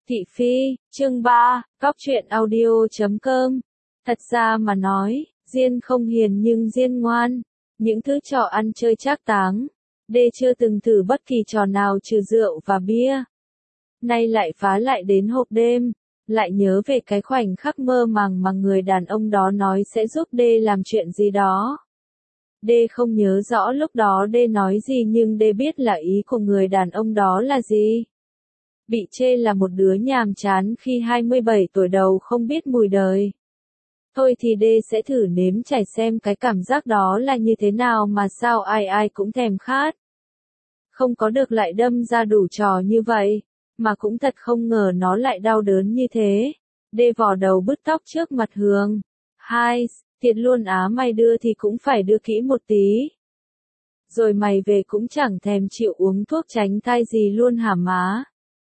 Thị Phi, chương 3, Cóc truyện audio.com. Thật ra mà nói, Diên không hiền nhưng Diên ngoan. Những thứ trò ăn chơi trác táng, Đê chưa từng thử bất kỳ trò nào trừ rượu và bia. Nay lại phá lại đến hộp đêm, lại nhớ về cái khoảnh khắc mơ màng mà người đàn ông đó nói sẽ giúp Đê làm chuyện gì đó. Đê không nhớ rõ lúc đó Đê nói gì nhưng Đê biết là ý của người đàn ông đó là gì. Bị chê là một đứa nhàm chán khi 27 tuổi đầu không biết mùi đời. Thôi thì Đê sẽ thử nếm trải xem cái cảm giác đó là như thế nào mà sao ai ai cũng thèm khát. Không có được lại đâm ra đủ trò như vậy, mà cũng thật không ngờ nó lại đau đớn như thế. Đê vò đầu bứt tóc trước mặt Hương. Hai, thiệt luôn á, mày đưa thì cũng phải đưa kỹ một tí. Rồi mày về cũng chẳng thèm chịu uống thuốc tránh thai gì luôn hả má?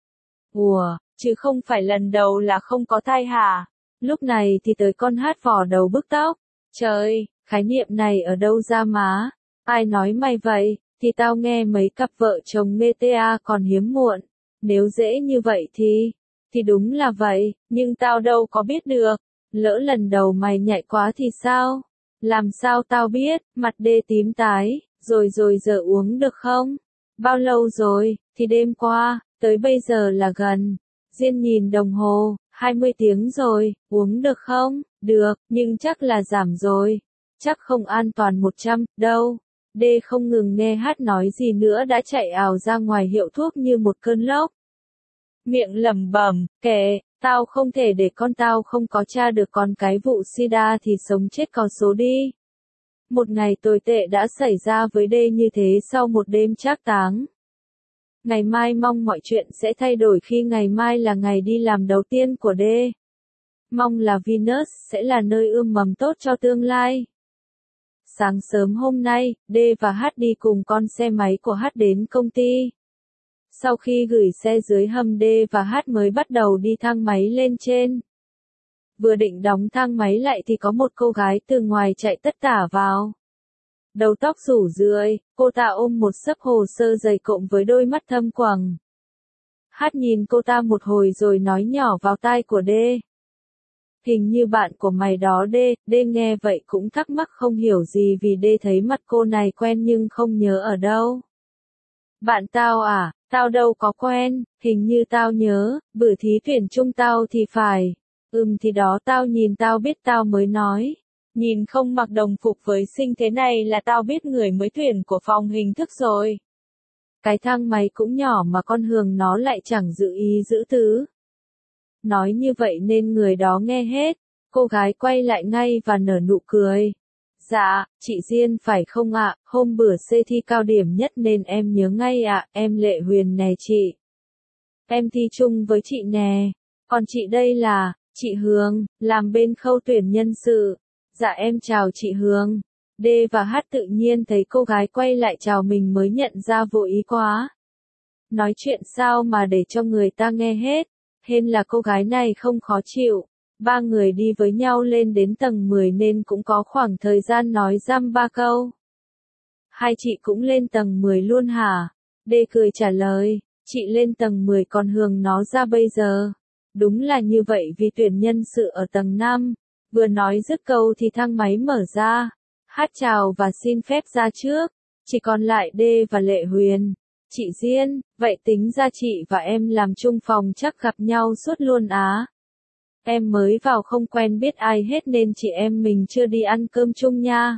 Ủa, chứ không phải lần đầu là không có thai hả? Lúc này thì tới con hát vò đầu bứt tóc. Trời, khái niệm này ở đâu ra má? Ai nói mày vậy? Thì tao nghe mấy cặp vợ chồng meta còn hiếm muộn. Nếu dễ như vậy thì đúng là vậy, nhưng tao đâu có biết được. Lỡ lần đầu mày nhạy quá thì sao? Làm sao tao biết? Mặt Đê tím tái, rồi giờ uống được không? Bao lâu rồi? Thì đêm qua, tới bây giờ là gần. Diên nhìn đồng hồ, 20 tiếng rồi, uống được không? Được, nhưng chắc là giảm rồi. Chắc không an toàn 100, đâu. Đê không ngừng nghe hát nói gì nữa đã chạy ào ra ngoài hiệu thuốc như một cơn lốc. Miệng lẩm bẩm, kệ, tao không thể để con tao không có tra được con cái vụ sida thì sống chết có số đi. Một ngày tồi tệ đã xảy ra với Đê như thế sau một đêm trác táng. Ngày mai mong mọi chuyện sẽ thay đổi khi ngày mai là ngày đi làm đầu tiên của Đê. Mong là Venus sẽ là nơi ươm mầm tốt cho tương lai. Sáng sớm hôm nay, Đê và Hát đi cùng con xe máy của Hát đến công ty. Sau khi gửi xe dưới hầm, Đê và Hát mới bắt đầu đi thang máy lên trên. Vừa định đóng thang máy lại thì có một cô gái từ ngoài chạy tất tả vào. Đầu tóc rủ rượi, cô ta ôm một xấp hồ sơ dày cộm với đôi mắt thâm quầng. Hát nhìn cô ta một hồi rồi nói nhỏ vào tai của Đê. Hình như bạn của mày đó Đê. Đê nghe vậy cũng thắc mắc không hiểu gì vì Đê thấy mặt cô này quen nhưng không nhớ ở đâu. Bạn tao à? Tao đâu có quen, hình như tao nhớ, bữa thí tuyển chung tao thì phải. Thì đó, tao nhìn tao biết tao mới nói. Nhìn không mặc đồng phục với Sinh thế này là tao biết người mới tuyển của phòng hình thức rồi. Cái thang máy cũng nhỏ mà con Hường nó lại chẳng giữ ý giữ tứ. Nói như vậy nên người đó nghe hết, cô gái quay lại ngay và nở nụ cười. Dạ, chị Diên phải không ạ? Hôm bữa C thi cao điểm nhất nên em nhớ ngay ạ. Em Lệ Huyền nè chị. Em thi chung với chị nè. Còn chị đây là, chị Hương, làm bên khâu tuyển nhân sự. Dạ em chào chị Hương. Đê và Hát tự nhiên thấy cô gái quay lại chào mình mới nhận ra vô ý quá. Nói chuyện sao mà để cho người ta nghe hết. Hên là cô gái này không khó chịu. Ba người đi với nhau lên đến tầng 10 nên cũng có khoảng thời gian nói dăm ba câu. Hai chị cũng lên tầng 10 luôn hả? Đê cười trả lời, chị lên tầng 10 còn Hường nó ra bây giờ. Đúng là như vậy vì tuyển nhân sự ở tầng 5. Vừa nói dứt câu thì thang máy mở ra. Hát chào và xin phép ra trước. Chỉ còn lại Đê và Lệ Huyền. Chị Diên, vậy tính ra chị và em làm chung phòng chắc gặp nhau suốt luôn á. Em mới vào không quen biết ai hết nên chị em mình chưa đi ăn cơm chung nha.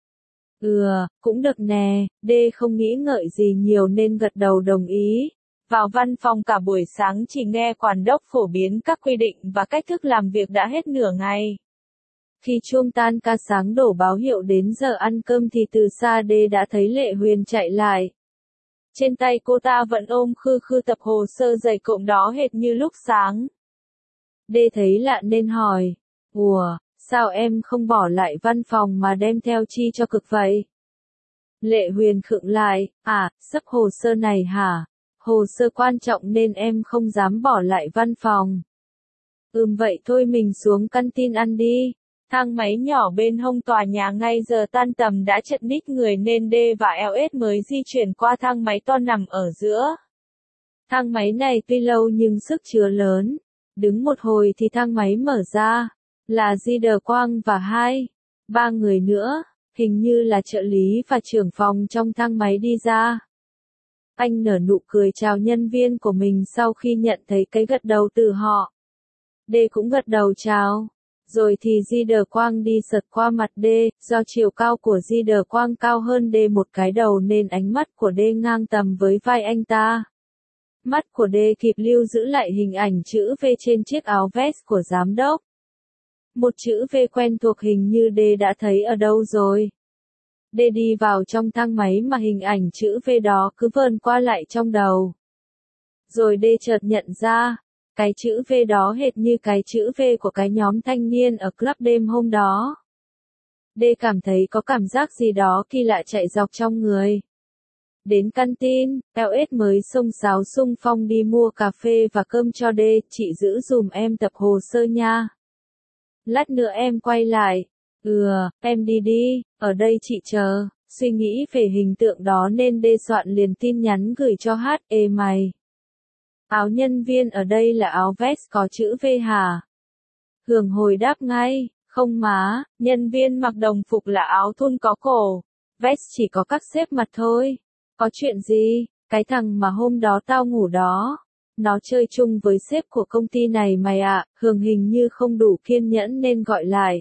Cũng được nè. Đê không nghĩ ngợi gì nhiều nên gật đầu đồng ý. Vào văn phòng cả buổi sáng chỉ nghe quản đốc phổ biến các quy định và cách thức làm việc đã hết nửa ngày. Khi chuông tan ca sáng đổ báo hiệu đến giờ ăn cơm thì từ xa Đê đã thấy Lệ Huyền chạy lại. Trên tay cô ta vẫn ôm khư tập hồ sơ dày cộm đó hệt như lúc sáng. Đê thấy lạ nên hỏi, ủa, sao em không bỏ lại văn phòng mà đem theo chi cho cực vậy? Lệ Huyền khựng lại, xấp hồ sơ này hả? Hồ sơ quan trọng nên em không dám bỏ lại văn phòng. Vậy thôi mình xuống canteen ăn đi. Thang máy nhỏ bên hông tòa nhà ngay giờ tan tầm đã chật ních người nên D và LS mới di chuyển qua thang máy to nằm ở giữa. Thang máy này tuy lâu nhưng sức chứa lớn. Đứng một hồi thì thang máy mở ra. Là Di Đờ Quang và ba người nữa, hình như là trợ lý và trưởng phòng trong thang máy đi ra. Anh nở nụ cười chào nhân viên của mình sau khi nhận thấy cái gật đầu từ họ. D cũng gật đầu chào. Rồi thì Di Đờ Quang đi sượt qua mặt D, do chiều cao của Di Đờ Quang cao hơn D một cái đầu nên ánh mắt của D ngang tầm với vai anh ta. Mắt của D kịp lưu giữ lại hình ảnh chữ V trên chiếc áo vest của giám đốc. Một chữ V quen thuộc hình như D đã thấy ở đâu rồi. D đi vào trong thang máy mà hình ảnh chữ V đó cứ vờn qua lại trong đầu. Rồi D chợt nhận ra, cái chữ V đó hệt như cái chữ V của cái nhóm thanh niên ở club đêm hôm đó. D cảm thấy có cảm giác gì đó kỳ lạ chạy dọc trong người. Đến căn tin, LS mới xông xáo xung phong đi mua cà phê và cơm cho D, chị giữ dùm em tập hồ sơ nha. Lát nữa em quay lại. Em đi đi, ở đây chị chờ. Suy nghĩ về hình tượng đó nên D soạn liền tin nhắn gửi cho H. Ê mày! Áo nhân viên ở đây là áo vest có chữ V hả? Hường hồi đáp ngay, không má, nhân viên mặc đồng phục là áo thun có cổ. Vest chỉ có các sếp mặt thôi. Có chuyện gì? Cái thằng mà hôm đó tao ngủ đó. Nó chơi chung với sếp của công ty này mày ạ. Hường hình như không đủ kiên nhẫn nên gọi lại.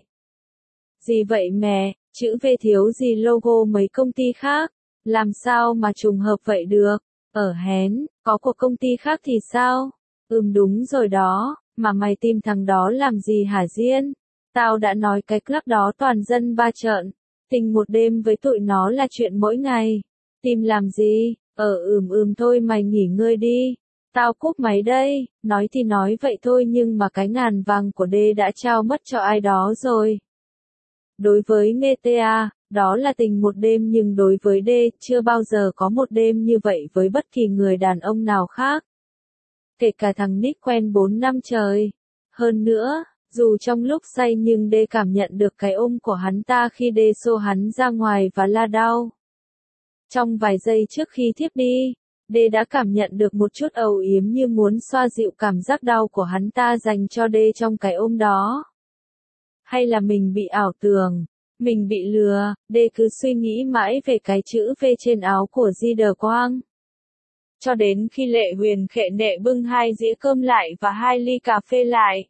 Gì vậy mẹ, chữ V thiếu gì logo mấy công ty khác? Làm sao mà trùng hợp vậy được? Hén, có của công ty khác thì sao? Đúng rồi đó, mà mày tìm thằng đó làm gì hả Diên? Tao đã nói cái club đó toàn dân ba trợn. Tình một đêm với tụi nó là chuyện mỗi ngày. Tìm làm gì? Thôi mày nghỉ ngơi đi. Tao cúp máy đây. Nói thì nói vậy thôi nhưng mà cái ngàn vàng của D đã trao mất cho ai đó rồi. Đối với Meta, đó là tình một đêm nhưng đối với D, chưa bao giờ có một đêm như vậy với bất kỳ người đàn ông nào khác. Kể cả thằng Nick quen 4 năm trời. Hơn nữa, dù trong lúc say nhưng D cảm nhận được cái ôm của hắn ta khi D xô hắn ra ngoài và la đau. Trong vài giây trước khi thiếp đi, D đã cảm nhận được một chút âu yếm như muốn xoa dịu cảm giác đau của hắn ta dành cho D trong cái ôm đó. Hay là mình bị ảo tưởng, mình bị lừa, D cứ suy nghĩ mãi về cái chữ V trên áo của Di Đờ Quang. Cho đến khi Lệ Huyền khệ nệ bưng 2 dĩa cơm lại và 2 ly cà phê lại.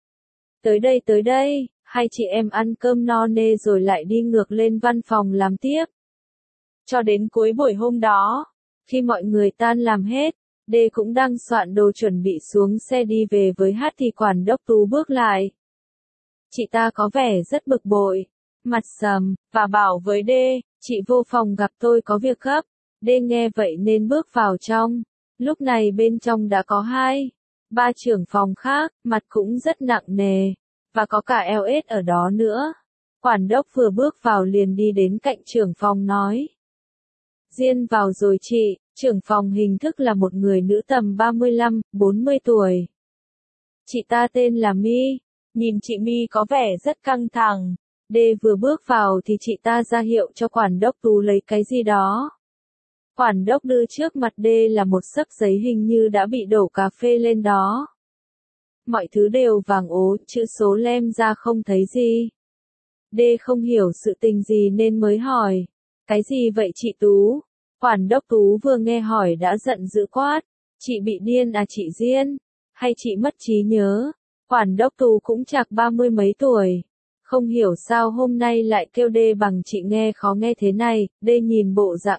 Tới đây, hai chị em ăn cơm no nê rồi lại đi ngược lên văn phòng làm tiếp. Cho đến cuối buổi hôm đó, khi mọi người tan làm hết, D cũng đang soạn đồ chuẩn bị xuống xe đi về với H thì quản đốc Tú bước lại. Chị ta có vẻ rất bực bội, mặt sầm, và bảo với D, chị vô phòng gặp tôi có việc gấp. D nghe vậy nên bước vào trong. Lúc này bên trong đã có 3 trưởng phòng khác, mặt cũng rất nặng nề, và có cả LS ở đó nữa. Quản đốc vừa bước vào liền đi đến cạnh trưởng phòng nói. Diên vào rồi chị, trưởng phòng hình thức là một người nữ tầm 35, 40 tuổi. Chị ta tên là My. Nhìn chị My có vẻ rất căng thẳng. D vừa bước vào thì chị ta ra hiệu cho quản đốc Tú lấy cái gì đó. Quản đốc đưa trước mặt D là một xấp giấy hình như đã bị đổ cà phê lên đó. Mọi thứ đều vàng ố, chữ số lem ra không thấy gì. D không hiểu sự tình gì nên mới hỏi. Cái gì vậy chị Tú? Quản đốc Tú vừa nghe hỏi đã giận dữ quát. Chị bị điên à chị Diên? Hay chị mất trí nhớ? Quản đốc Tú cũng chạc 30 mấy tuổi. Không hiểu sao hôm nay lại kêu D bằng chị nghe khó nghe thế này. D nhìn bộ dạng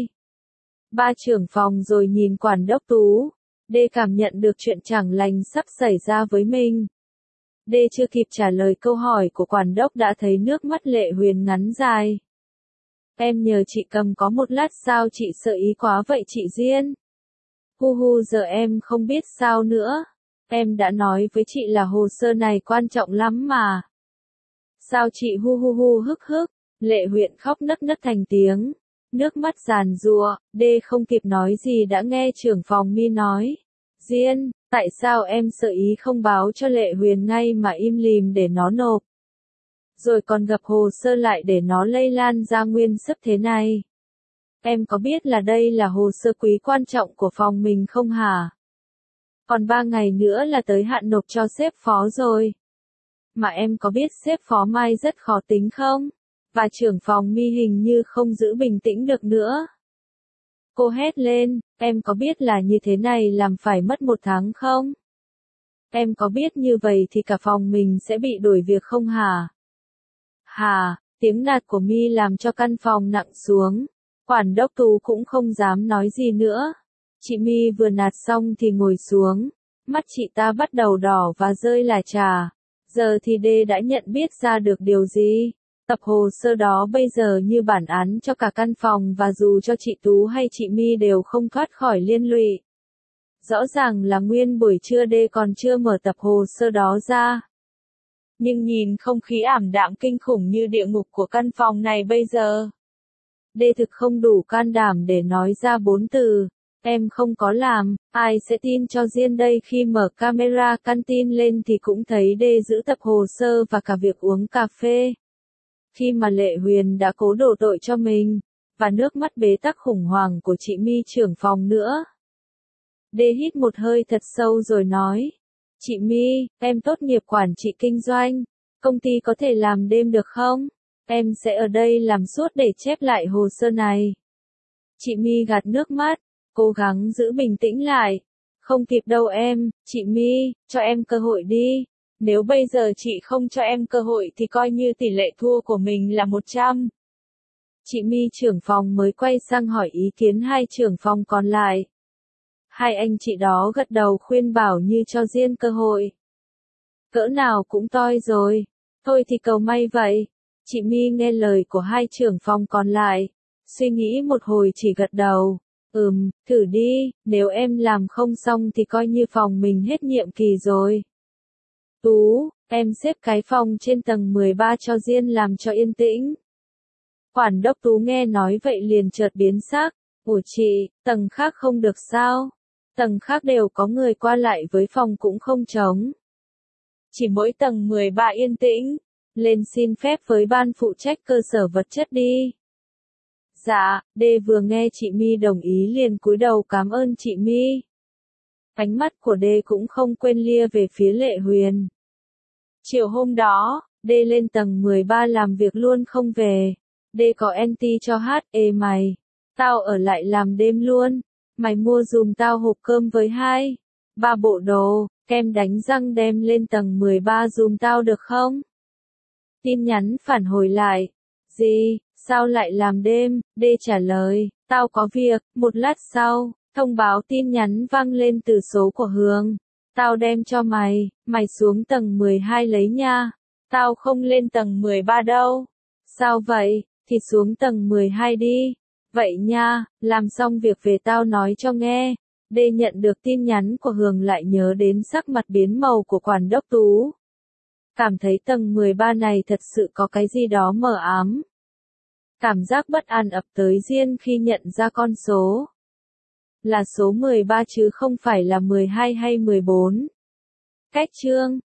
3 trưởng phòng rồi nhìn quản đốc Tú. D cảm nhận được chuyện chẳng lành sắp xảy ra với mình. D chưa kịp trả lời câu hỏi của quản đốc đã thấy nước mắt Lệ Huyền ngắn dài. Em nhờ chị cầm có một lát sao chị sợ ý quá vậy chị Diên? Giờ em không biết sao nữa. Em đã nói với chị là hồ sơ này quan trọng lắm mà. Sao chị hức hức? Lệ Huyền khóc nấc nấc thành tiếng. Nước mắt giàn giụa, D không kịp nói gì đã nghe trưởng phòng My nói. Diên, tại sao em sợ ý không báo cho Lệ Huyền ngay mà im lìm để nó nộp? Rồi còn gặp hồ sơ lại để nó lây lan ra nguyên sấp thế này. em có biết là đây là hồ sơ quý quan trọng của phòng mình không hả? Còn 3 ngày nữa là tới hạn nộp cho sếp phó rồi. Mà em có biết sếp phó Mai rất khó tính không? Và trưởng phòng My hình như không giữ bình tĩnh được nữa. Cô hét lên, em có biết là như thế này làm phải mất 1 tháng không? Em có biết như vậy thì cả phòng mình sẽ bị đuổi việc không hả? Hà, tiếng nạt của My làm cho căn phòng nặng xuống. Quản đốc Tú cũng không dám nói gì nữa. Chị My vừa nạt xong thì ngồi xuống. Mắt chị ta bắt đầu đỏ và rơi là trà. Giờ thì D đã nhận biết ra được điều gì. Tập hồ sơ đó bây giờ như bản án cho cả căn phòng và dù cho chị Tú hay chị My đều không thoát khỏi liên lụy. Rõ ràng là nguyên buổi trưa D còn chưa mở tập hồ sơ đó ra. Nhưng nhìn không khí ảm đạm kinh khủng như địa ngục của căn phòng này bây giờ. D thực không đủ can đảm để nói ra 4 từ. Em không có làm, ai sẽ tin cho Diên đây khi mở camera căn tin lên thì cũng thấy D giữ tập hồ sơ và cả việc uống cà phê. Khi mà Lệ Huyền đã cố đổ tội cho mình, và nước mắt bế tắc khủng hoảng của chị My trưởng phòng nữa. D hít một hơi thật sâu rồi nói. Chị My, em tốt nghiệp quản trị kinh doanh, công ty có thể làm đêm được không? Em sẽ ở đây làm suốt để chép lại hồ sơ này. Chị My gạt nước mắt, cố gắng giữ bình tĩnh lại. Không kịp đâu em, chị My, cho em cơ hội đi. Nếu bây giờ chị không cho em cơ hội thì coi như tỷ lệ thua của mình là 100. Chị My trưởng phòng mới quay sang hỏi ý kiến hai trưởng phòng còn lại. Hai anh chị đó gật đầu khuyên bảo như cho Diên cơ hội. Cỡ nào cũng toi rồi. Thôi thì cầu may vậy. Chị My nghe lời của hai trưởng phòng còn lại. Suy nghĩ một hồi chỉ gật đầu. Thử đi, nếu em làm không xong thì coi như phòng mình hết nhiệm kỳ rồi. Tú, em xếp cái phòng trên tầng 13 cho Diên làm cho yên tĩnh. Quản đốc Tú nghe nói vậy liền chợt biến sắc. Ủa chị, tầng khác không được sao? Tầng khác đều có người qua lại với phòng cũng không trống. Chỉ mỗi tầng 13 yên tĩnh. Lên xin phép với ban phụ trách cơ sở vật chất đi. Dạ, D vừa nghe chị My đồng ý liền cúi đầu cảm ơn chị My. Ánh mắt của D cũng không quên lia về phía Lệ Huyền. Chiều hôm đó, D lên tầng 13 làm việc luôn không về. D có NT cho hát, ê mày, tao ở lại làm đêm luôn. Mày mua dùm tao hộp cơm với 2-3 bộ đồ, kem đánh răng đem lên tầng 13 dùm tao được không? Tin nhắn phản hồi lại. Gì, sao lại làm đêm? D trả lời, tao có việc. Một lát sau, thông báo tin nhắn vang lên từ số của Hương. Tao đem cho mày, mày xuống tầng 12 lấy nha. Tao không lên tầng 13 đâu. Sao vậy, thì xuống tầng 12 đi. Vậy nha, làm xong việc về tao nói cho nghe. D nhận được tin nhắn của Hương lại nhớ đến sắc mặt biến màu của quản đốc Tú. Cảm thấy tầng 13 này thật sự có cái gì đó mờ ám. Cảm giác bất an ập tới Diên khi nhận ra con số. Là số 13 chứ không phải là 12 hay 14. Cách chương